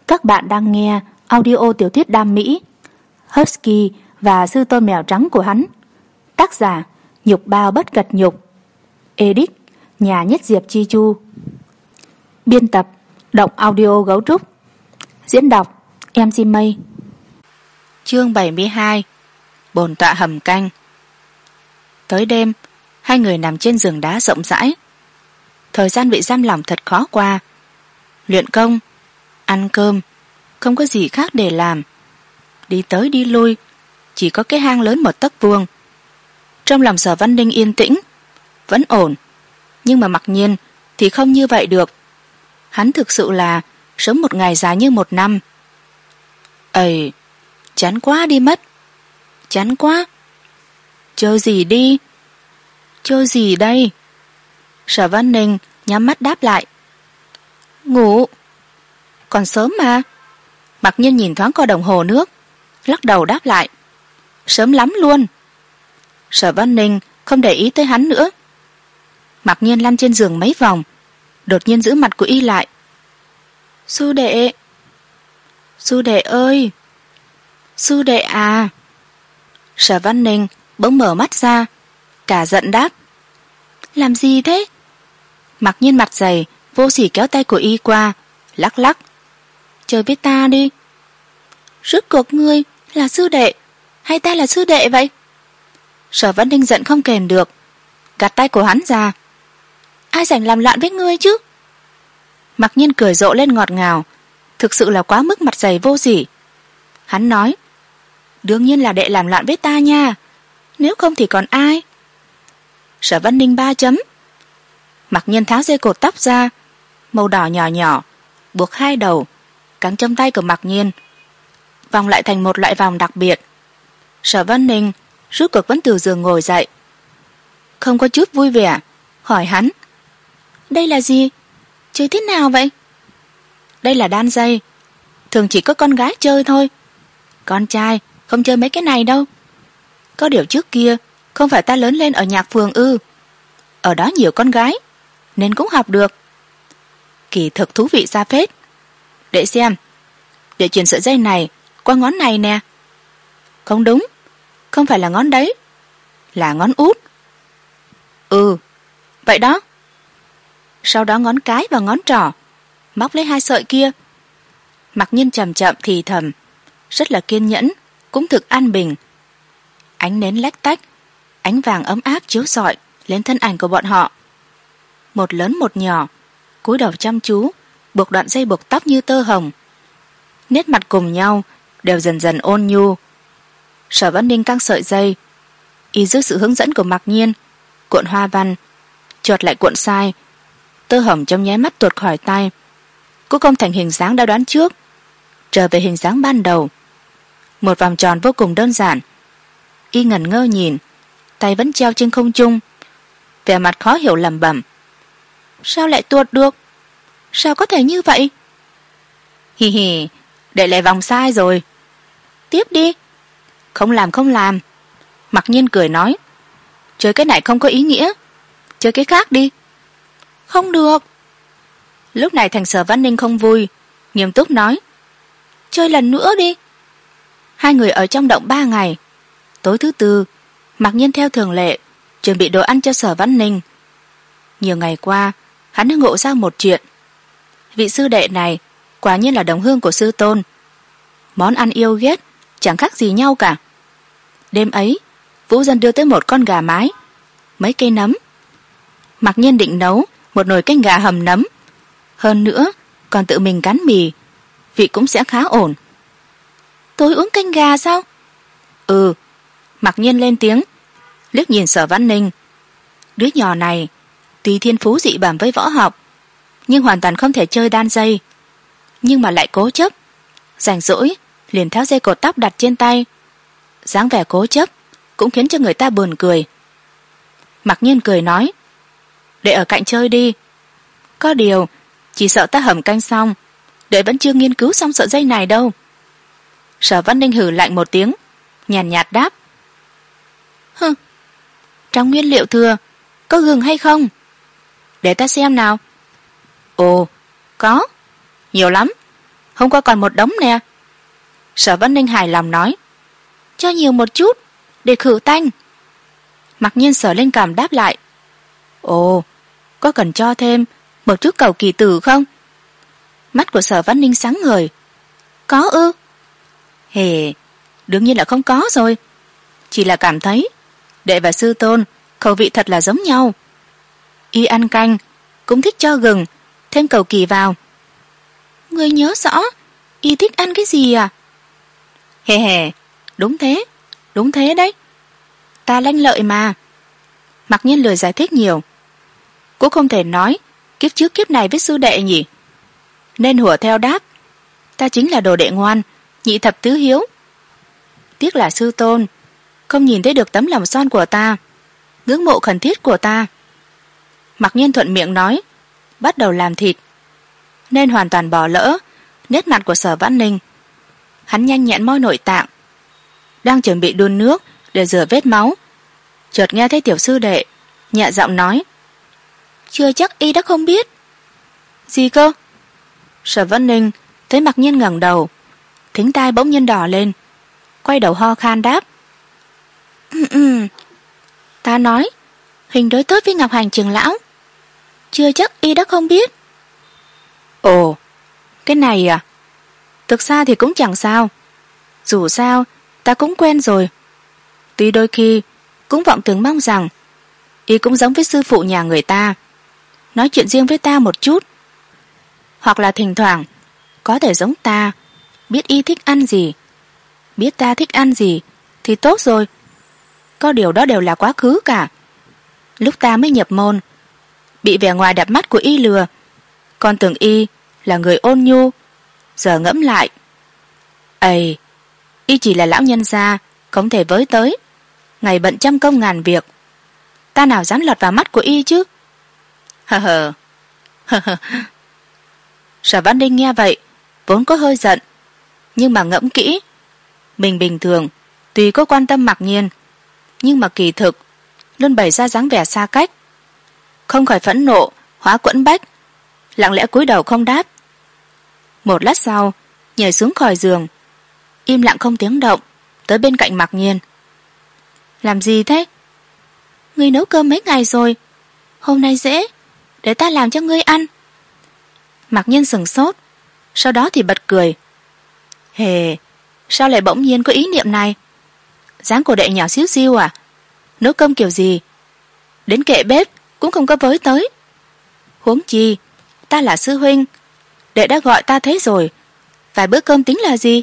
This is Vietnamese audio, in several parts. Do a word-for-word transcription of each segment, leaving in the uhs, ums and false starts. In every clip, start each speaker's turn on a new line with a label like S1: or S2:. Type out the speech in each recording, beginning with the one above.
S1: Các bạn đang nghe audio tiểu thuyết đam mỹ Husky và sư tôn mèo trắng của hắn. Tác giả Nhục Bao Bất Cật Nhục. Edit Nhà Nhất Diệp Chi Chu. Biên tập Động Audio Gấu Trúc. Diễn đọc em xê Mây. Chương bảy mươi hai. Bồn tọa hầm canh. Tới đêm, hai người nằm trên giường đá rộng rãi. Thời gian bị giam lỏng thật khó qua. Luyện công, ăn cơm, không có gì khác để làm. Đi tới đi lui, chỉ có cái hang lớn một tấc vuông. Trong lòng Sở Văn Ninh yên tĩnh, vẫn ổn. Nhưng mà mặc nhiên thì không như vậy được. Hắn thực sự là sống một ngày dài như một năm. Ây, chán quá đi mất. Chán quá. Chơi gì đi? Chơi gì đây? Sở Văn Ninh nhắm mắt đáp lại. Ngủ. Còn sớm mà. Mặc nhiên nhìn thoáng qua đồng hồ nước, lắc đầu đáp lại. Sớm lắm luôn. Sở Văn Ninh không để ý tới hắn nữa. Mặc nhiên lăn trên giường mấy vòng, đột nhiên giữ mặt của y lại. Sư đệ. Sư đệ ơi. Sư đệ à. Sở Văn Ninh bỗng mở mắt ra, cả giận đáp. Làm gì thế? Mặc nhiên mặt dày, vô sỉ kéo tay của y qua, lắc lắc. Chơi với ta đi. Rốt cuộc ngươi là sư đệ hay ta là sư đệ vậy? Sở Văn Ninh giận không kềm được, gạt tay của hắn ra. Ai rảnh làm loạn với ngươi chứ? Mặc nhiên cười rộ lên ngọt ngào, thực sự là quá mức mặt dày vô sỉ. Hắn nói, đương nhiên là đệ làm loạn với ta nha, nếu không thì còn ai? Sở Văn Ninh ba chấm. Mặc nhiên tháo dây cột tóc ra, màu đỏ nhỏ nhỏ, buộc hai đầu, cắn trong tay của Mặc nhiên, vòng lại thành một loại vòng đặc biệt. Sở Văn Ninh rút cuộc vẫn từ giường ngồi dậy, không có chút vui vẻ, hỏi hắn, đây là gì? Chơi thế nào vậy? Đây là đan dây, thường chỉ có con gái chơi thôi, con trai không chơi mấy cái này đâu. Có điều trước kia không phải ta lớn lên ở nhạc phường ư? Ở đó nhiều con gái nên cũng học được. Kỳ thực thú vị ra phết. Để xem, để chuyển sợi dây này qua ngón này nè. Không đúng, không phải là ngón đấy, là ngón út. Ừ, vậy đó. Sau đó ngón cái và ngón trỏ móc lấy hai sợi kia. Mặc nhiên chậm chậm thì thầm, rất là kiên nhẫn, cũng thực an bình. Ánh nến lách tách, ánh vàng ấm áp chiếu rọi lên thân ảnh của bọn họ. Một lớn một nhỏ cúi đầu chăm chú buộc đoạn dây buộc tóc như tơ hồng, nét mặt cùng nhau đều dần dần ôn nhu. Sở Văn Ninh căng sợi dây, y dưới sự hướng dẫn của Mặc nhiên cuộn hoa văn, chợt lại cuộn sai, tơ hồng trong nháy mắt tuột khỏi tay, cũng không thành hình dáng đã đoán trước, trở về hình dáng ban đầu, một vòng tròn vô cùng đơn giản. Y ngẩn ngơ nhìn, tay vẫn treo trên không trung, vẻ mặt khó hiểu lẩm bẩm, sao lại tuột được? Sao có thể như vậy? Hì hì, để lại vòng sai rồi. Tiếp đi. Không làm không làm. Mặc nhiên cười nói, chơi cái này không có ý nghĩa, chơi cái khác đi. Không được. Lúc này thành Sở Văn Ninh không vui, nghiêm túc nói, chơi lần nữa đi. Hai người ở trong động ba ngày. Tối thứ tư, Mặc nhiên theo thường lệ chuẩn bị đồ ăn cho Sở Văn Ninh. Nhiều ngày qua, hắn đã ngộ ra một chuyện. Vị sư đệ này quả nhiên là đồng hương của sư tôn. Món ăn yêu ghét chẳng khác gì nhau cả. Đêm ấy, Vũ Dân đưa tới một con gà mái, mấy cây nấm. Mặc nhiên định nấu một nồi canh gà hầm nấm, hơn nữa còn tự mình cán mì, vị cũng sẽ khá ổn. Tôi uống canh gà sao? Ừ. Mặc nhiên lên tiếng, liếc nhìn Sở Văn Ninh. Đứa nhỏ này tuy thiên phú dị bẩm với võ học, nhưng hoàn toàn không thể chơi đan dây, nhưng mà lại cố chấp. Rảnh rỗi liền tháo dây cột tóc đặt trên tay, dáng vẻ cố chấp cũng khiến cho người ta buồn cười. Mặc nhiên cười nói, để ở cạnh chơi đi. Có điều chỉ sợ ta hầm canh xong, để vẫn chưa nghiên cứu xong sợi dây này đâu. Sở Văn Ninh hừ lạnh một tiếng, nhàn nhạt đáp, hừ, trong nguyên liệu thừa có gừng hay không? Để ta xem nào. Ồ, có, nhiều lắm. hôm qua còn một đống nè. Sở Văn Ninh hài lòng nói. Cho nhiều một chút để khử tanh. Mặc nhiên sờ lên cằm đáp lại. Ồ, có cần cho thêm một chút cầu kỳ tử không? Mắt của Sở Văn Ninh sáng ngời. Có ư? Hề, đương nhiên là không có rồi. Chỉ là cảm thấy đệ và sư tôn khẩu vị thật là giống nhau. Y ăn canh cũng thích cho gừng thêm cầu kỳ vào. Ngươi nhớ rõ y thích ăn cái gì à? Hề hề, đúng thế, đúng thế đấy. Ta lanh lợi mà. Mặc nhiên lười giải thích nhiều. Cũng không thể nói kiếp trước kiếp này với sư đệ nhỉ. Nên hùa theo đáp. Ta chính là đồ đệ ngoan, nhị thập tứ hiếu. Tiếc là sư tôn không nhìn thấy được tấm lòng son của ta, ngưỡng mộ khẩn thiết của ta. Mặc nhiên thuận miệng nói, bắt đầu làm thịt, nên hoàn toàn bỏ lỡ nét mặt của Sở Vãn Ninh. Hắn nhanh nhẹn moi nội tạng, đang chuẩn bị đun nước để rửa vết máu, chợt nghe thấy tiểu sư đệ nhẹ giọng nói. Chưa chắc y đã không biết. Gì cơ? Sở Vãn Ninh thấy Mặc nhiên ngẩng đầu, thính tai bỗng nhiên đỏ lên, quay đầu ho khan đáp. Ta nói Huỳnh đối tốt với Ngọc Hành trưởng lão, chưa chắc y đã không biết. Ồ, cái này à? Thực ra thì cũng chẳng sao. Dù sao ta cũng quen rồi. Tuy đôi khi cũng vọng tưởng mong rằng y cũng giống với sư phụ nhà người ta, nói chuyện riêng với ta một chút, hoặc là thỉnh thoảng có thể giống ta, biết y thích ăn gì, biết ta thích ăn gì thì tốt rồi. Có điều đó đều là quá khứ cả. Lúc ta mới nhập môn, bị vẻ ngoài đẹp mắt của y lừa, còn tưởng y là người ôn nhu. Giờ ngẫm lại, ầy, y chỉ là lão nhân gia không thể với tới, ngày bận trăm công ngàn việc. Ta nào dám lọt vào mắt của y chứ. Hờ hờ hờ hờ. Sở Văn Ninh nghe vậy vốn có hơi giận, nhưng mà ngẫm kỹ, mình bình thường tuy có quan tâm Mặc Nhiên, nhưng mà kỳ thực luôn bày ra dáng vẻ xa cách. Không khỏi phẫn nộ hóa quẫn bách, lặng lẽ cúi đầu không đáp. Một lát sau nhảy xuống khỏi giường, im lặng không tiếng động tới bên cạnh Mặc Nhiên. Làm gì thế? Ngươi nấu cơm mấy ngày rồi, hôm nay dễ, để ta làm cho ngươi ăn. Mặc Nhiên sửng sốt, sau đó thì bật cười. Hề, sao lại bỗng nhiên có ý niệm này? Dáng của đệ nhỏ xíu xiu à? Nấu cơm kiểu gì? Đến kệ bếp cũng không có với tới. Huống chi ta là sư huynh, đệ đã gọi ta thế rồi, vài bữa cơm tính là gì?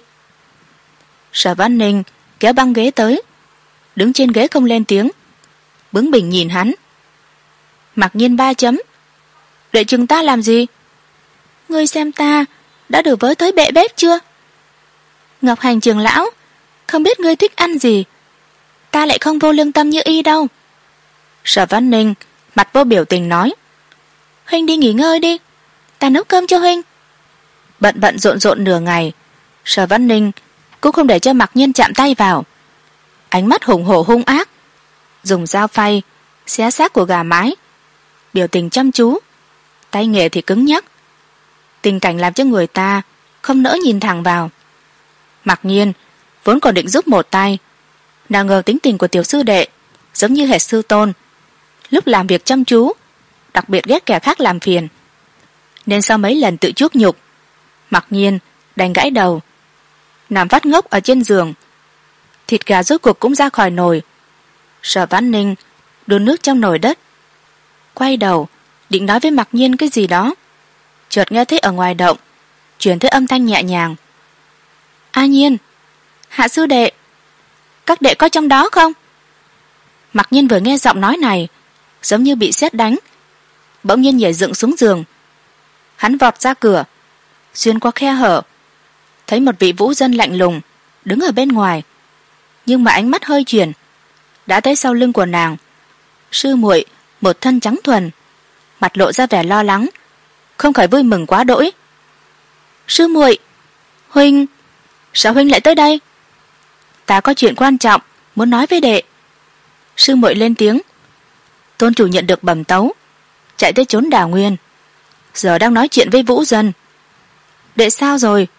S1: Sở Văn Ninh kéo băng ghế tới, đứng trên ghế không lên tiếng, bướng bỉnh nhìn hắn. Mặc Nhiên ba chấm. Đệ chừng ta làm gì? Ngươi xem ta đã được với tới bệ bếp chưa? Ngọc Hành trưởng lão không biết ngươi thích ăn gì, ta lại không vô lương tâm như y đâu. Sở Văn Ninh mặt vô biểu tình nói. Huynh đi nghỉ ngơi đi, ta nấu cơm cho huynh. Bận bận rộn rộn nửa ngày, Sở Văn Ninh cũng không để cho Mặc Nhiên chạm tay vào. Ánh mắt hùng hổ hung ác, dùng dao phay xé xác của gà mái, biểu tình chăm chú, tay nghề thì cứng nhắc. Tình cảnh làm cho người ta không nỡ nhìn thẳng vào. Mặc Nhiên vốn còn định giúp một tay, nào ngờ tính tình của tiểu sư đệ giống như hệt sư tôn, lúc làm việc chăm chú, đặc biệt ghét kẻ khác làm phiền. Nên sau mấy lần tự chuốc nhục, Mặc Nhiên đành gãi đầu, nằm vắt ngốc ở trên giường. Thịt gà rốt cuộc cũng ra khỏi nồi. Sở Vãn Ninh đun nước trong nồi đất, quay đầu định nói với Mặc Nhiên cái gì đó, chợt nghe thấy ở ngoài động truyền tới âm thanh nhẹ nhàng. A Nhiên, Hạ sư đệ, các đệ có trong đó không? Mặc Nhiên vừa nghe giọng nói này giống như bị sét đánh, bỗng nhiên nhảy dựng xuống giường. Hắn vọt ra cửa, xuyên qua khe hở, thấy một vị vũ dân lạnh lùng đứng ở bên ngoài, nhưng mà ánh mắt hơi chuyển, đã thấy sau lưng của nàng sư muội một thân trắng thuần, mặt lộ ra vẻ lo lắng, không khỏi vui mừng quá đỗi. Sư muội, huynh, sao huynh lại tới đây? Ta có chuyện quan trọng muốn nói với đệ. Sư muội lên tiếng. Tôn chủ nhận được bẩm tấu, chạy tới trốn Đào Nguyên, giờ đang nói chuyện với vũ dân. Đệ sao rồi?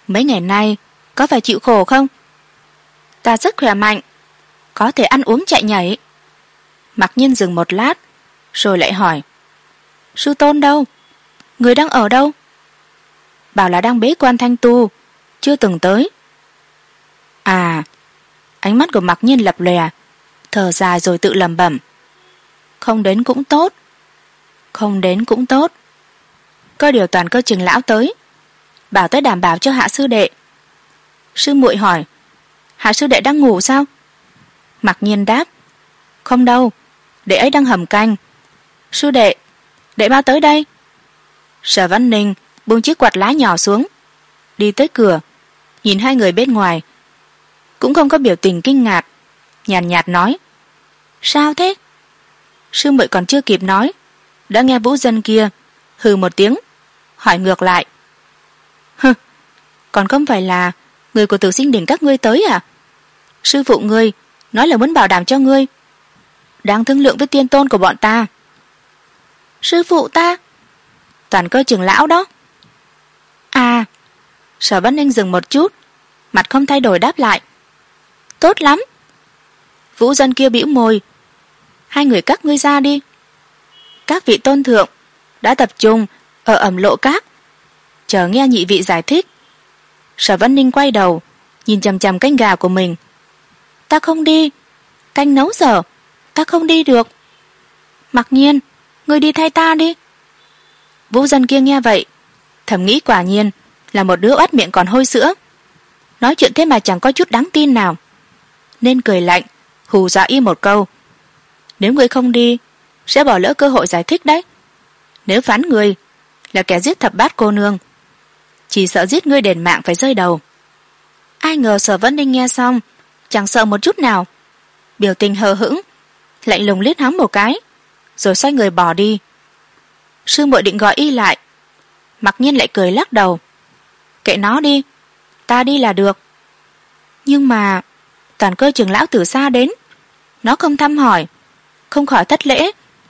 S1: Mấy ngày nay có phải chịu khổ không? Ta rất khỏe mạnh, có thể ăn uống chạy nhảy. Mặc Nhiên dừng một lát rồi lại hỏi, sư tôn đâu? Người đang ở đâu? Bảo là đang bế quan thanh tu, chưa từng tới. À. Ánh mắt của Mặc Nhiên lập lòe, thở dài rồi tự lẩm bẩm, không đến cũng tốt, không đến cũng tốt. Có điều Toàn Cơ Trường lão tới, bảo tới đảm bảo cho Hạ sư đệ. Sư muội hỏi, Hạ sư đệ đang ngủ sao? Mặc Nhiên đáp, không đâu, đệ ấy đang hầm canh. Sư đệ, đệ mau tới đây. Sở Văn Ninh buông chiếc quạt lá nhỏ xuống, đi tới cửa, nhìn hai người bên ngoài, cũng không có biểu tình kinh ngạc, nhàn nhạt, nhạt nói, sao thế? Sư muội còn chưa kịp nói, đã nghe Vũ Dân kia hừ một tiếng, hỏi ngược lại, hừ, còn không phải là người của Tử Sinh Đỉnh các ngươi tới à? Sư phụ ngươi nói là muốn bảo đảm cho ngươi, đang thương lượng với tiên tôn của bọn ta. Sư phụ ta? Toàn Cơ Trường lão đó. À. Sở Văn Ninh dừng một chút, mặt không thay đổi đáp lại, tốt lắm. Vũ Dân kia bĩu môi, hai người các ngươi ra đi. Các vị tôn thượng đã tập trung ở Ẩm Lộ Các, chờ nghe nhị vị giải thích. Sở Văn Ninh quay đầu nhìn chằm chằm canh gà của mình. Ta không đi, canh nấu dở, ta không đi được. Mặc Nhiên, ngươi đi thay ta đi. Vũ Dân kia nghe vậy, thầm nghĩ quả nhiên là một đứa oát miệng còn hôi sữa, nói chuyện thế mà chẳng có chút đáng tin nào, nên cười lạnh hù dọa y một câu, nếu ngươi không đi sẽ bỏ lỡ cơ hội giải thích đấy. Nếu phán ngươi là kẻ giết thập bát cô nương, chỉ sợ giết ngươi đền mạng phải rơi đầu. Ai ngờ Sở Văn Ninh nghe xong chẳng sợ một chút nào, biểu tình hờ hững, lạnh lùng liếc hắn một cái rồi xoay người bỏ đi. Sư muội định gọi y lại, Mặc Nhiên lại cười lắc đầu, kệ nó đi, ta đi là được. Nhưng mà Toàn Cơ Trường lão từ xa đến, nó không thăm hỏi, không khỏi thất lễ.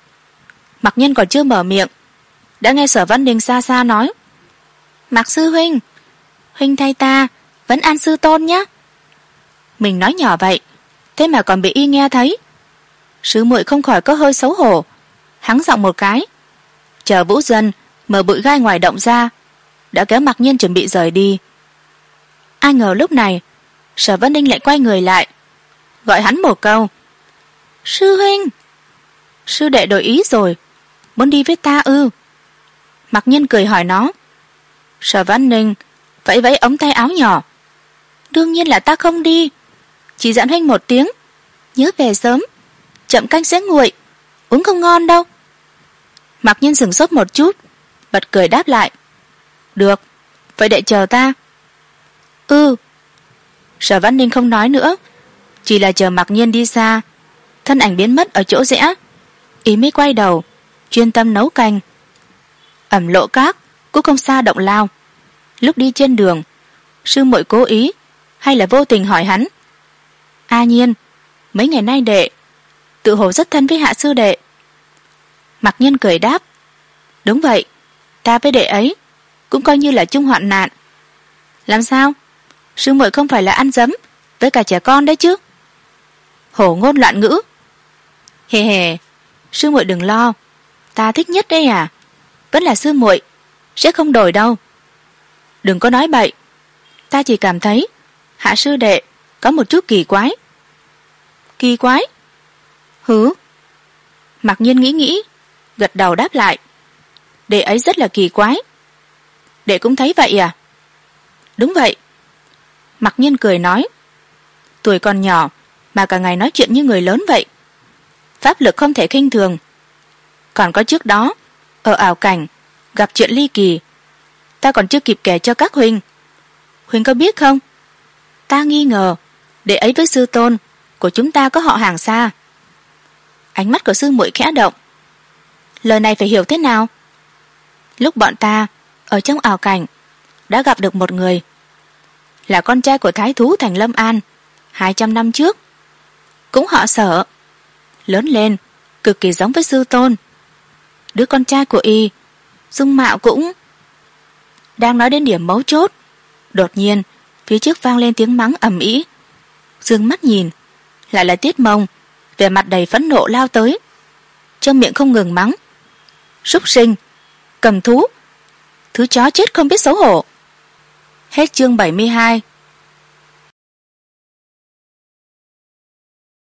S1: Mặc Nhiên còn chưa mở miệng, đã nghe Sở Văn Ninh xa xa nói, Mặc sư huynh, huynh thay ta vẫn an sư tôn nhé. Mình nói nhỏ vậy, thế mà còn bị y nghe thấy. Sư muội không khỏi có hơi xấu hổ, hắng giọng một cái, chờ Vũ Dân mở bụi gai ngoài động ra, đã kéo Mặc Nhiên chuẩn bị rời đi. Ai ngờ lúc này Sở Văn Ninh lại quay người lại, gọi hắn một câu, sư huynh. Sư đệ đổi ý rồi, muốn đi với ta ư? Mặc Nhiên cười hỏi nó. Sở Văn Ninh vẫy vẫy ống tay áo nhỏ, đương nhiên là ta không đi, chỉ dặn huynh một tiếng, nhớ về sớm, chậm canh sẽ nguội, uống không ngon đâu. Mặc Nhiên sửng sốt một chút, bật cười đáp lại, được, vậy để chờ ta. Ừ. Sở Văn Ninh không nói nữa, chỉ là chờ Mặc Nhiên đi xa, thân ảnh biến mất ở chỗ rẽ, ý mới quay đầu chuyên tâm nấu canh. Ẩm Lộ Các cũng không xa động lao. Lúc đi trên đường, sư muội cố ý hay là vô tình hỏi hắn, A Nhiên, mấy ngày nay đệ tự hồ rất thân với Hạ sư đệ. Mặc Nhiên cười đáp, đúng vậy, ta với đệ ấy cũng coi như là chung hoạn nạn. Làm sao? Sư muội không phải là ăn dấm với cả trẻ con đấy chứ? Hổ ngôn loạn ngữ. Hề hề, sư muội đừng lo, ta thích nhất đây à, vẫn là sư muội, sẽ không đổi đâu. Đừng có nói bậy, ta chỉ cảm thấy Hạ sư đệ có một chút kỳ quái. Kỳ quái? Hứ. Mặc Nhiên nghĩ nghĩ, gật đầu đáp lại, đệ ấy rất là kỳ quái. Đệ cũng thấy vậy à? Đúng vậy. Mặc Nhiên cười nói, tuổi còn nhỏ mà cả ngày nói chuyện như người lớn vậy, pháp lực không thể khinh thường. Còn có trước đó ở ảo cảnh gặp chuyện ly kỳ, ta còn chưa kịp kể cho các huynh. Huynh có biết không, ta nghi ngờ đệ ấy với sư tôn của chúng ta có họ hàng xa. Ánh mắt của sư muội khẽ động, lời này phải hiểu thế nào? Lúc bọn ta ở trong ảo cảnh đã gặp được một người, là con trai của thái thú thành Lâm An hai trăm năm trước, cũng họ Sở, lớn lên cực kỳ giống với sư tôn. Đứa con trai của y dung mạo cũng... Đang nói đến điểm mấu chốt, Đột nhiên phía trước vang lên tiếng mắng ầm ĩ. Dương mắt nhìn, lại là Tiết Mông, vẻ mặt đầy phẫn nộ lao tới, trong miệng không ngừng mắng: súc sinh, cầm thú, thứ chó chết không biết xấu hổ. Hết chương bảy mươi hai.